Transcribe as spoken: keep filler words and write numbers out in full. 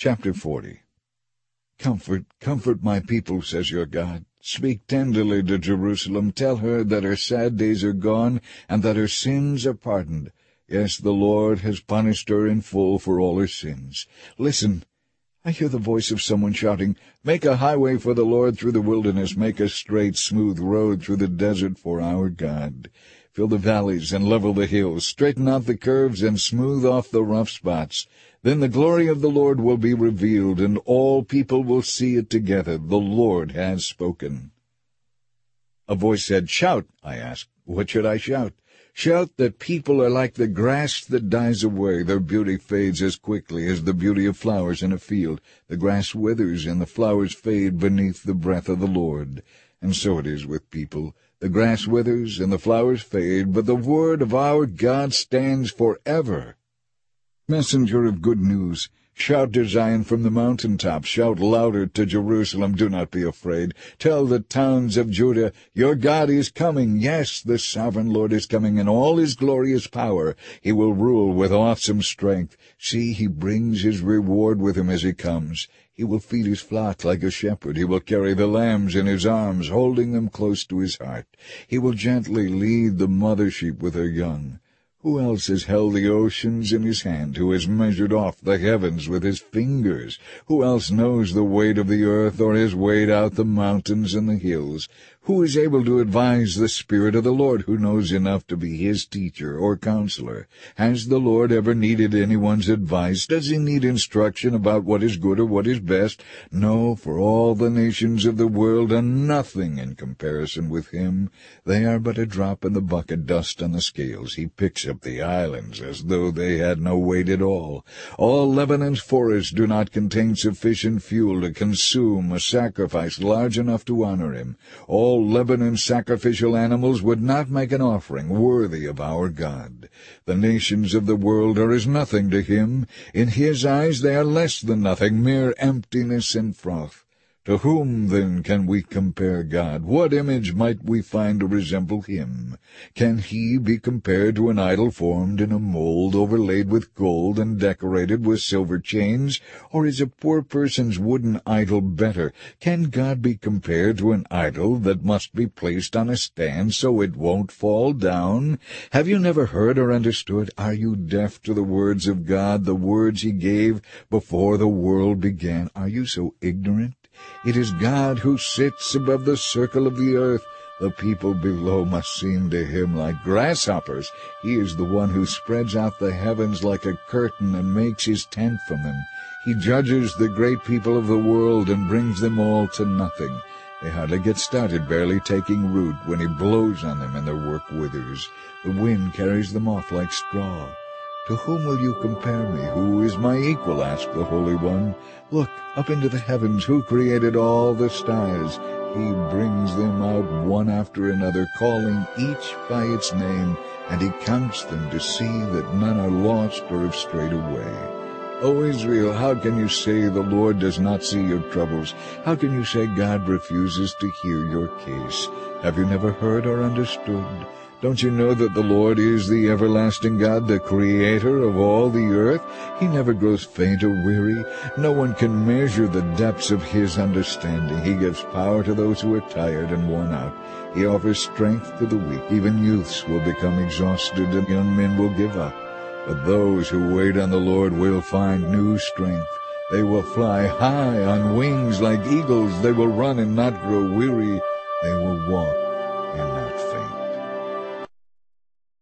Chapter forty. Comfort, comfort my people, says your God. Speak tenderly to Jerusalem. Tell her that her sad days are gone, and that her sins are pardoned. Yes, the Lord has punished her in full for all her sins. Listen, I hear the voice of someone shouting, Make a highway for the Lord through the wilderness, make a straight, smooth road through the desert for our God. Fill the valleys and level the hills, straighten out the curves and smooth off the rough spots. Then the glory of the Lord will be revealed, and all people will see it together. The Lord has spoken. A voice said, Shout, I asked. What should I shout? Shout that people are like the grass that dies away. Their beauty fades as quickly as the beauty of flowers in a field. The grass withers and the flowers fade beneath the breath of the Lord. And so it is with people. The grass withers and the flowers fade, but the word of our God stands forever. Messenger of good news, shout to Zion from the mountaintops, shout louder to Jerusalem, do not be afraid. Tell the towns of Judah, your God is coming. Yes, the sovereign Lord is coming in all his glorious power. He will rule with awesome strength. See, he brings his reward with him as he comes. He will feed his flock like a shepherd. He will carry the lambs in his arms, holding them close to his heart. He will gently lead the mother sheep with her young. Who else has held the oceans in his hand, who has measured off the heavens with his fingers? Who else knows the weight of the earth, or has weighed out the mountains and the hills? Who is able to advise the Spirit of the Lord, who knows enough to be his teacher or counselor? Has the Lord ever needed anyone's advice? Does he need instruction about what is good or what is best? No, for all the nations of the world are nothing in comparison with him. They are but a drop in the bucket, dust on the scales. He picks up the islands as though they had no weight at all. All Lebanon's forests do not contain sufficient fuel to consume a sacrifice large enough to honor him. All Lebanon's sacrificial animals would not make an offering worthy of our God. The nations of the world are as nothing to him. In his eyes they are less than nothing, mere emptiness and froth. To whom, then, can we compare God? What image might we find to resemble him? Can he be compared to an idol formed in a mold, overlaid with gold and decorated with silver chains? Or is a poor person's wooden idol better? Can God be compared to an idol that must be placed on a stand so it won't fall down? Have you never heard or understood? Are you deaf to the words of God, the words he gave before the world began? Are you so ignorant? It is God who sits above the circle of the earth. The people below must seem to him like grasshoppers. He is the one who spreads out the heavens like a curtain and makes his tent from them. He judges the great people of the world and brings them all to nothing. They hardly get started, barely taking root, when he blows on them and their work withers. The wind carries them off like straw. To whom will you compare me? Who is my equal? Asked the Holy One. Look up into the heavens. Who created all the stars? He brings them out one after another, calling each by its name, and he counts them to see that none are lost or have strayed away. O Israel, how can you say the Lord does not see your troubles? How can you say God refuses to hear your case? Have you never heard or understood? Don't you know that the Lord is the everlasting God, the Creator of all the earth? He never grows faint or weary. No one can measure the depths of his understanding. He gives power to those who are tired and worn out. He offers strength to the weak. Even youths will become exhausted, and young men will give up. But those who wait on the Lord will find new strength. They will fly high on wings like eagles. They will run and not grow weary. They will walk